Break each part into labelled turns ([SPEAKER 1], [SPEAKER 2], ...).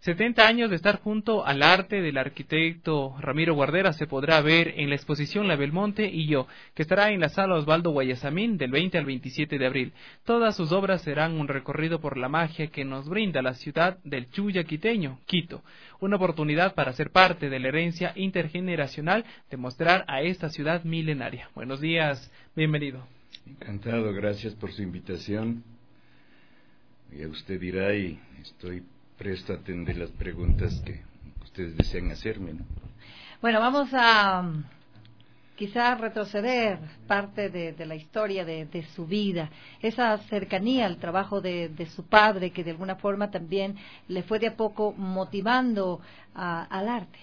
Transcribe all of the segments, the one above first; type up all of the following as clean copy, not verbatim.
[SPEAKER 1] 70 años de estar junto al arte del arquitecto Ramiro Guarderas se podrá ver en la exposición La Belmonte y yo, que estará en la sala Osvaldo Guayasamín del 20 al 27 de abril. Todas sus obras serán un recorrido por la magia que nos brinda la ciudad del Chuya quiteño, Quito, una oportunidad para ser parte de la herencia intergeneracional de mostrar a esta ciudad milenaria. Buenos días, bienvenido.
[SPEAKER 2] Encantado, gracias por su invitación. Ya usted dirá y estoy presto a atender las preguntas que ustedes desean hacerme, ¿no?
[SPEAKER 3] Bueno, vamos a quizá retroceder parte de la historia de su vida, esa cercanía al trabajo de su padre que de alguna forma también le fue de a poco motivando al arte.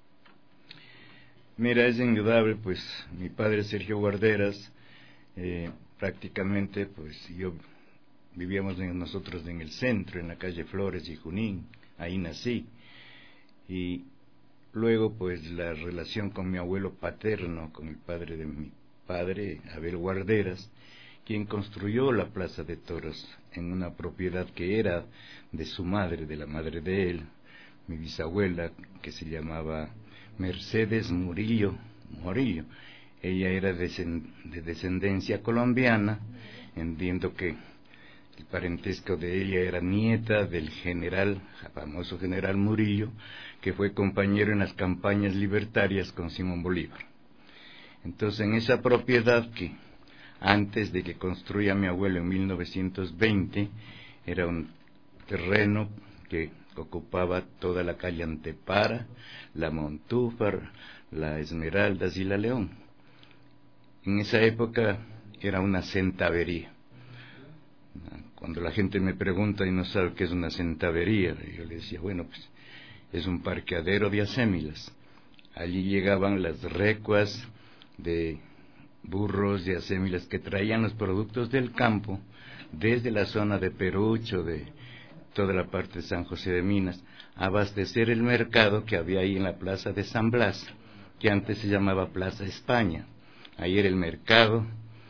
[SPEAKER 2] Mira, es indudable, pues mi padre Sergio Guarderas, prácticamente pues vivíamos nosotros en el centro, en la calle Flores y Junín, ahí nací. Y luego pues la relación con mi abuelo paterno, con el padre de mi padre, Abel Guarderas, quien construyó la Plaza de Toros en una propiedad que era de su madre, de la madre de él, mi bisabuela, que se llamaba Mercedes Murillo. Ella era de descendencia colombiana, entiendo que el parentesco de ella era nieta del famoso general Murillo, que fue compañero en las campañas libertarias con Simón Bolívar. Entonces, en esa propiedad que antes de que construya mi abuelo en 1920, era un terreno que ocupaba toda la calle Antepara, la Montúfar, la Esmeraldas y la León. En esa época era una centavería. Cuando la gente me pregunta y no sabe qué es una centavería, yo le decía, bueno, pues es un parqueadero de acémilas. Allí llegaban las recuas de burros de acémilas que traían los productos del campo desde la zona de Perucho, de toda la parte de San José de Minas, a abastecer el mercado que había ahí en la plaza de San Blas, que antes se llamaba Plaza España. Ahí era el mercado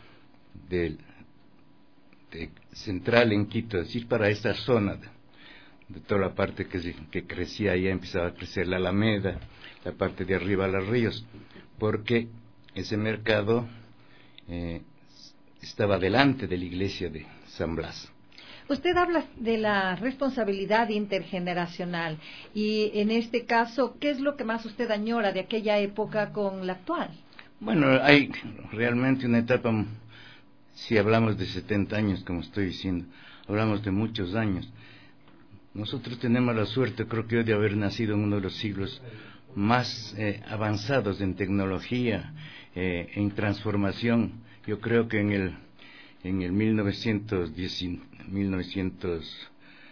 [SPEAKER 2] central en Quito, es decir, para esta zona de toda la parte que crecía, ya empezaba a crecer la Alameda, la parte de arriba los ríos, porque ese mercado estaba delante de la iglesia de San Blas.
[SPEAKER 3] Usted habla de la responsabilidad intergeneracional y en este caso, ¿qué es lo que más usted añora de aquella época con la actual?
[SPEAKER 2] Bueno, hay realmente una etapa, si hablamos de 70 años, como estoy diciendo, hablamos de muchos años. Nosotros tenemos la suerte, creo que, de haber nacido en uno de los siglos más avanzados en tecnología, en transformación. Yo creo que en el 1910,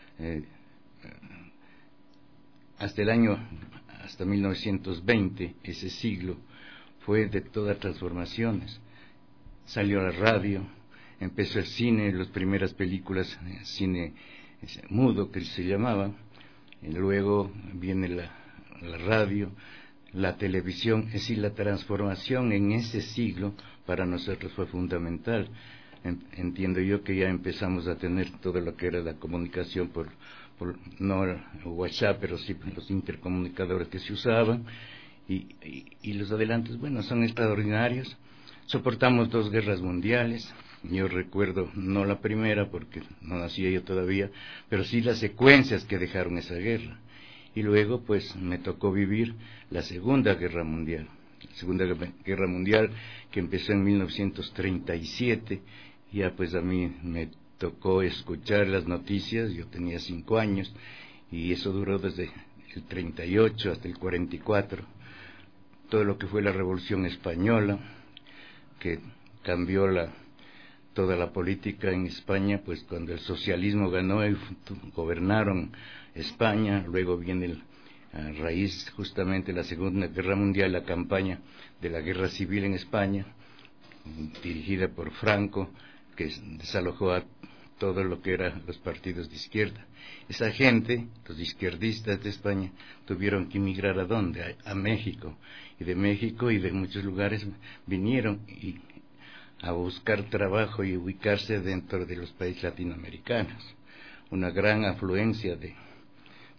[SPEAKER 2] hasta 1920, ese siglo fue de todas transformaciones. Salió la radio, empezó el cine, las primeras películas, cine mudo que se llamaba, y luego viene la radio, la televisión. Es decir, la transformación en ese siglo para nosotros fue fundamental. Entiendo yo que ya empezamos a tener todo lo que era la comunicación por no WhatsApp, pero sí los intercomunicadores que se usaban, y los adelantos, bueno, son extraordinarios. Soportamos 2 guerras mundiales. Yo recuerdo, no la primera porque no nacía yo todavía, pero sí las secuencias que dejaron esa guerra. Y luego pues me tocó vivir la Segunda Guerra Mundial. La Segunda Guerra Mundial que empezó en 1937, ya pues a mí me tocó escuchar las noticias, yo tenía 5 años, y eso duró desde el 38 hasta el 44. Todo lo que fue la Revolución Española, que cambió toda la política en España, pues cuando el socialismo ganó y gobernaron España. Luego viene a raíz justamente de la Segunda Guerra Mundial, la campaña de la guerra civil en España, dirigida por Franco, que desalojó a todo lo que eran los partidos de izquierda. Esa gente, los izquierdistas de España, tuvieron que emigrar ¿a dónde? A México. Y de México y de muchos lugares vinieron a buscar trabajo y ubicarse dentro de los países latinoamericanos. Una gran afluencia de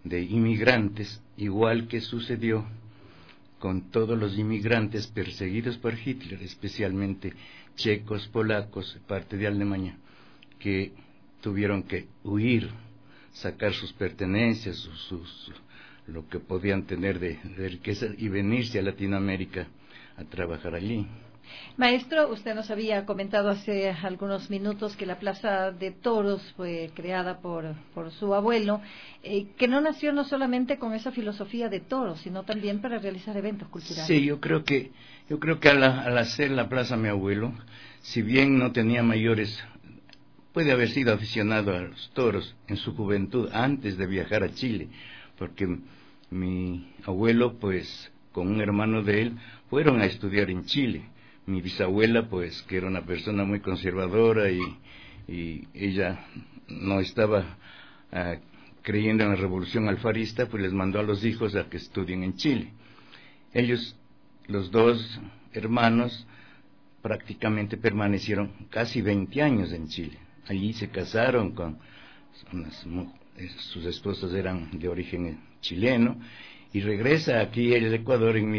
[SPEAKER 2] de inmigrantes, igual que sucedió con todos los inmigrantes perseguidos por Hitler, especialmente checos, polacos, parte de Alemania, que tuvieron que huir, sacar sus pertenencias, lo que podían tener de riqueza y venirse a Latinoamérica a trabajar allí.
[SPEAKER 3] Maestro, usted nos había comentado hace algunos minutos que la Plaza de Toros fue creada por su abuelo, que no nació no solamente con esa filosofía de toros, sino también para realizar eventos culturales.
[SPEAKER 2] Sí, yo creo que al hacer la plaza mi abuelo, si bien no tenía mayores, puede haber sido aficionado a los toros en su juventud, antes de viajar a Chile, porque mi abuelo, pues, con un hermano de él, fueron a estudiar en Chile. Mi bisabuela, pues, que era una persona muy conservadora y ella no estaba creyendo en la revolución alfarista, pues les mandó a los hijos a que estudien en Chile. Ellos, los dos hermanos, prácticamente permanecieron casi 20 años en Chile. Allí se casaron con sus esposas eran de origen chileno, y regresa aquí al Ecuador en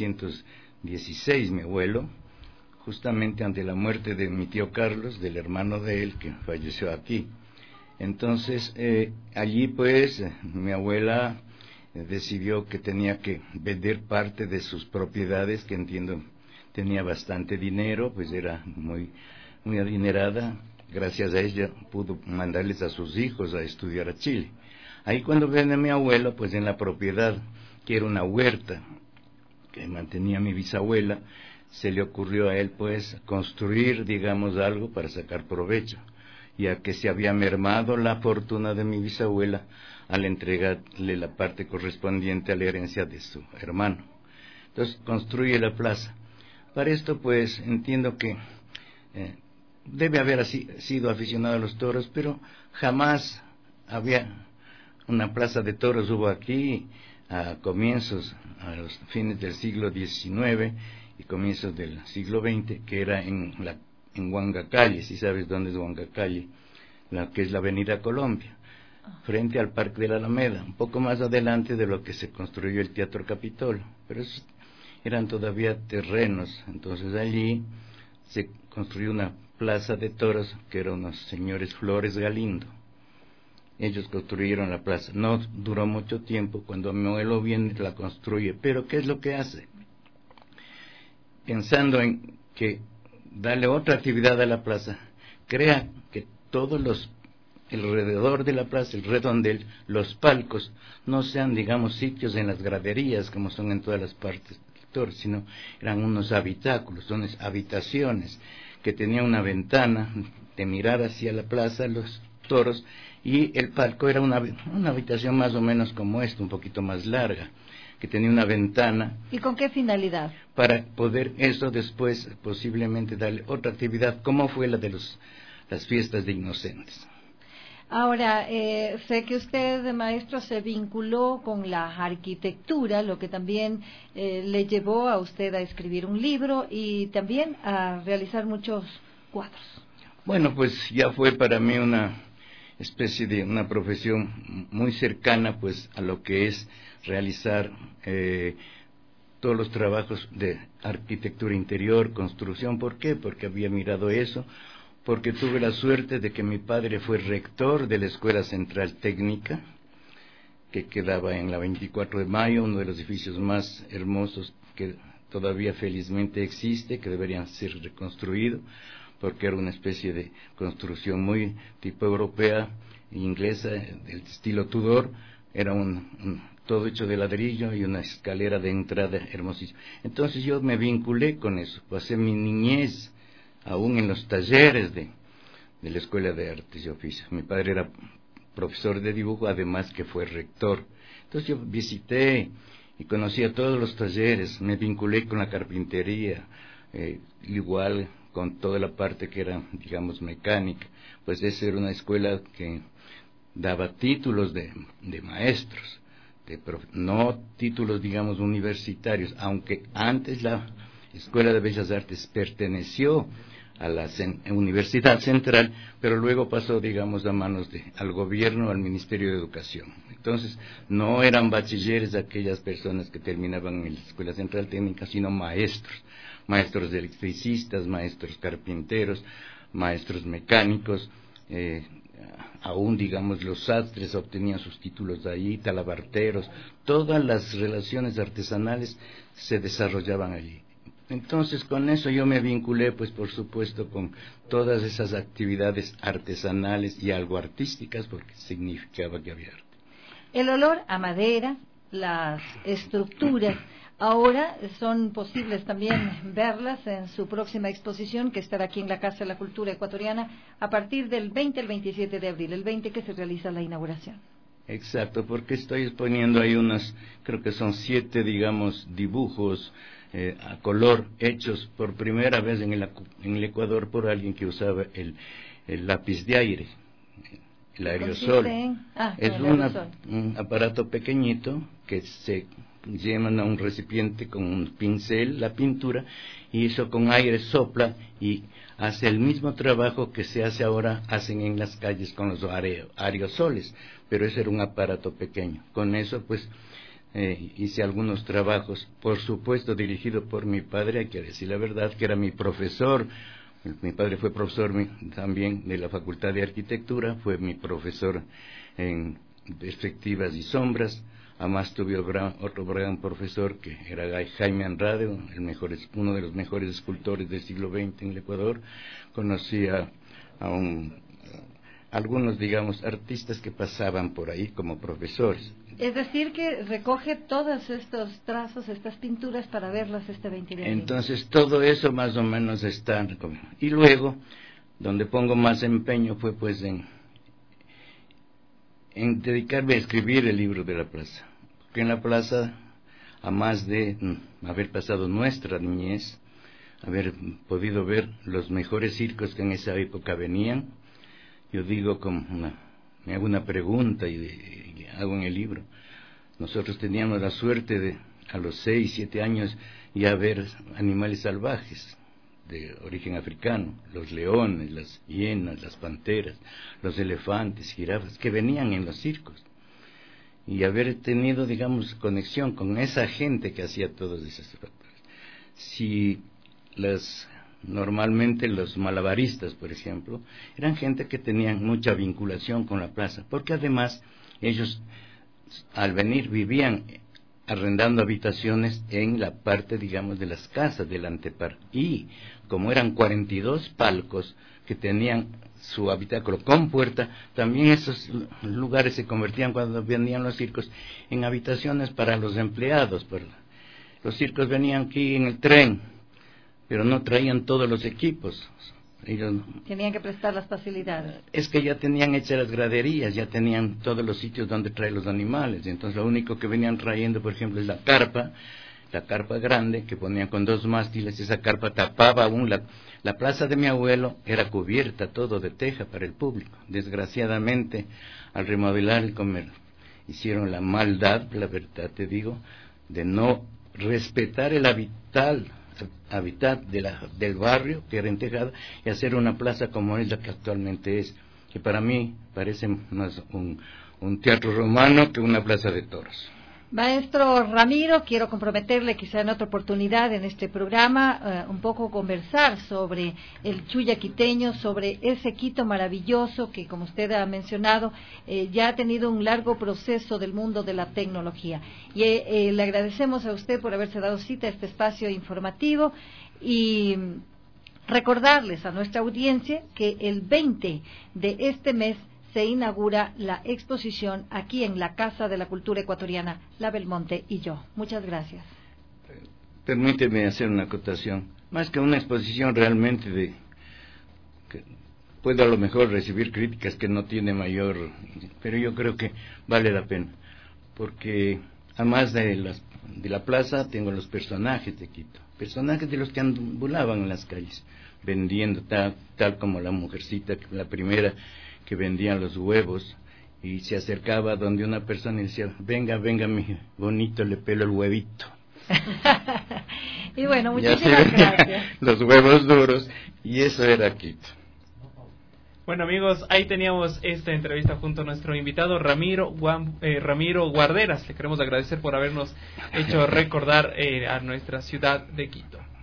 [SPEAKER 2] 1916, mi abuelo, justamente ante la muerte de mi tío Carlos, del hermano de él, que falleció aquí. Entonces, allí pues, mi abuela decidió que tenía que vender parte de sus propiedades, que entiendo tenía bastante dinero, pues era muy adinerada. Gracias a ella pudo mandarles a sus hijos a estudiar a Chile. Ahí cuando viene mi abuelo, pues en la propiedad, que era una huerta que mantenía mi bisabuela, se le ocurrió a él pues construir, digamos, algo para sacar provecho, ya que se había mermado la fortuna de mi bisabuela al entregarle la parte correspondiente a la herencia de su hermano. Entonces construye la plaza. Para esto pues entiendo que debe haber sido aficionado a los toros, pero jamás había una plaza de toros. Hubo aquí a los fines del siglo XIX y comienzos del siglo XX, que era en Huangacalle, si sabes dónde es Huangacalle, que es la Avenida Colombia, frente al Parque de la Alameda, un poco más adelante de lo que se construyó el Teatro Capitolio, pero esos eran todavía terrenos. Entonces allí se construyó una plaza de toros, que eran unos señores Flores Galindo. Ellos construyeron la plaza. No duró mucho tiempo. Cuando mi abuelo viene, la construye. Pero ¿qué es lo que hace? Pensando en que darle otra actividad a la plaza, crea que todos alrededor de la plaza, el redondel, los palcos, no sean, digamos, sitios en las graderías, como son en todas las partes del toro, sino eran unos habitáculos, unas habitaciones, que tenían una ventana de mirar hacia la plaza, los toros, y el palco era una habitación más o menos como esta, un poquito más larga, que tenía una ventana.
[SPEAKER 3] ¿Y con qué finalidad?
[SPEAKER 2] Para poder eso después posiblemente darle otra actividad, como fue la de las fiestas de inocentes.
[SPEAKER 3] Ahora, sé que usted, maestro, se vinculó con la arquitectura, lo que también le llevó a usted a escribir un libro y también a realizar muchos cuadros.
[SPEAKER 2] Bueno, pues ya fue para mí una especie de una profesión muy cercana pues a lo que es realizar todos los trabajos de arquitectura interior, construcción. ¿Por qué? Porque había mirado eso, porque tuve la suerte de que mi padre fue rector de la Escuela Central Técnica, que quedaba en la 24 de Mayo, uno de los edificios más hermosos que todavía felizmente existe, que deberían ser reconstruidos, porque era una especie de construcción muy tipo europea, inglesa, del estilo Tudor. Era todo hecho de ladrillo y una escalera de entrada hermosísima. Entonces yo me vinculé con eso, pasé mi niñez aún en los talleres de la Escuela de Artes y Oficios. Mi padre era profesor de dibujo, además que fue rector. Entonces yo visité y conocí a todos los talleres, me vinculé con la carpintería, igual con toda la parte que era, digamos, mecánica. Pues esa era una escuela que daba títulos de maestros, no títulos, digamos, universitarios, aunque antes la Escuela de Bellas Artes perteneció a la Universidad Central, pero luego pasó, digamos, a manos al gobierno, al Ministerio de Educación. Entonces, no eran bachilleres aquellas personas que terminaban en la Escuela Central Técnica, sino maestros de electricistas, maestros carpinteros, maestros mecánicos, aún, digamos, los sastres obtenían sus títulos de allí, talabarteros, todas las relaciones artesanales se desarrollaban allí. Entonces, con eso yo me vinculé, pues, por supuesto, con todas esas actividades artesanales y algo artísticas, porque significaba que había arte.
[SPEAKER 3] El olor a madera, las estructuras, ahora son posibles también verlas en su próxima exposición, que estará aquí en la Casa de la Cultura Ecuatoriana a partir del 20 al 27 de abril, el 20 que se realiza la inauguración.
[SPEAKER 2] Exacto, porque estoy exponiendo ahí creo que son 7, digamos, dibujos a color hechos por primera vez en el Ecuador por alguien que usaba el lápiz de aire, el aerosol. Es un aparato pequeñito que se llevan a un recipiente con un pincel, la pintura, y eso con aire sopla y hace el mismo trabajo que se hace ahora, hacen en las calles con los aerosoles, pero ese era un aparato pequeño. Con eso, pues, hice algunos trabajos, por supuesto dirigido por mi padre, hay que decir la verdad, que era mi profesor. Mi padre fue profesor también de la Facultad de Arquitectura, fue mi profesor en perspectivas y sombras. Además tuve otro gran profesor que era Jaime Andrade, uno de los mejores escultores del siglo XX en el Ecuador. Conocí a algunos, digamos, artistas que pasaban por ahí como profesores.
[SPEAKER 3] Es decir, que recoge todos estos trazos, estas pinturas para verlas este 20 de abril.
[SPEAKER 2] Entonces, todo eso más o menos está. Y luego, donde pongo más empeño fue pues en dedicarme a escribir el libro de la plaza. Porque en la plaza, a más de haber pasado nuestra niñez, haber podido ver los mejores circos que en esa época venían, yo digo, me hago una pregunta y hago en el libro. Nosotros teníamos la suerte de, a los 6, 7 años, ya ver animales salvajes de origen africano, los leones, las hienas, las panteras, los elefantes, jirafas, que venían en los circos. Y haber tenido, digamos, conexión con esa gente que hacía todos esos factores. Si normalmente los malabaristas, por ejemplo, eran gente que tenían mucha vinculación con la plaza, porque además ellos al venir vivían arrendando habitaciones en la parte, digamos, de las casas del antepar, y como eran 42 palcos que tenían su habitáculo con puerta, también esos lugares se convertían, cuando venían los circos, en habitaciones para los empleados. Los circos venían aquí en el tren, pero no traían todos los equipos. Ellos
[SPEAKER 3] tenían que prestar las facilidades.
[SPEAKER 2] Es que ya tenían hechas las graderías, ya tenían todos los sitios donde traer los animales. Entonces lo único que venían trayendo, por ejemplo, es la carpa grande, que ponían con 2 mástiles. Esa carpa tapaba aún la plaza de mi abuelo, era cubierta todo de teja para el público. Desgraciadamente, al remodelar el comercio, hicieron la maldad, la verdad te digo, de no respetar el hábitat del barrio, que era entejada, y hacer una plaza como es la que actualmente es, que para mí parece más un teatro romano que una plaza de toros.
[SPEAKER 3] Maestro Ramiro, quiero comprometerle quizá en otra oportunidad en este programa un poco conversar sobre el Chuya quiteño, sobre ese Quito maravilloso que, como usted ha mencionado, ya ha tenido un largo proceso del mundo de la tecnología. Y le agradecemos a usted por haberse dado cita a este espacio informativo y recordarles a nuestra audiencia que el 20 de este mes se inaugura la exposición aquí en la Casa de la Cultura Ecuatoriana, La Belmonte y yo. Muchas gracias.
[SPEAKER 2] Permíteme hacer una acotación. Más que una exposición realmente que puede a lo mejor recibir críticas que no tiene mayor, pero yo creo que vale la pena, porque además de la plaza tengo los personajes de Quito, personajes de los que ambulaban en las calles, vendiendo tal como la mujercita, la primera, que vendían los huevos, y se acercaba donde una persona y decía, venga mi bonito, le pelo el huevito.
[SPEAKER 3] Y bueno,
[SPEAKER 2] Ya se
[SPEAKER 3] muchísimas
[SPEAKER 2] veían
[SPEAKER 3] gracias.
[SPEAKER 2] los huevos duros, y eso era Quito.
[SPEAKER 1] Bueno, amigos, ahí teníamos esta entrevista junto a nuestro invitado Ramiro Guarderas. Le queremos agradecer por habernos hecho recordar a nuestra ciudad de Quito.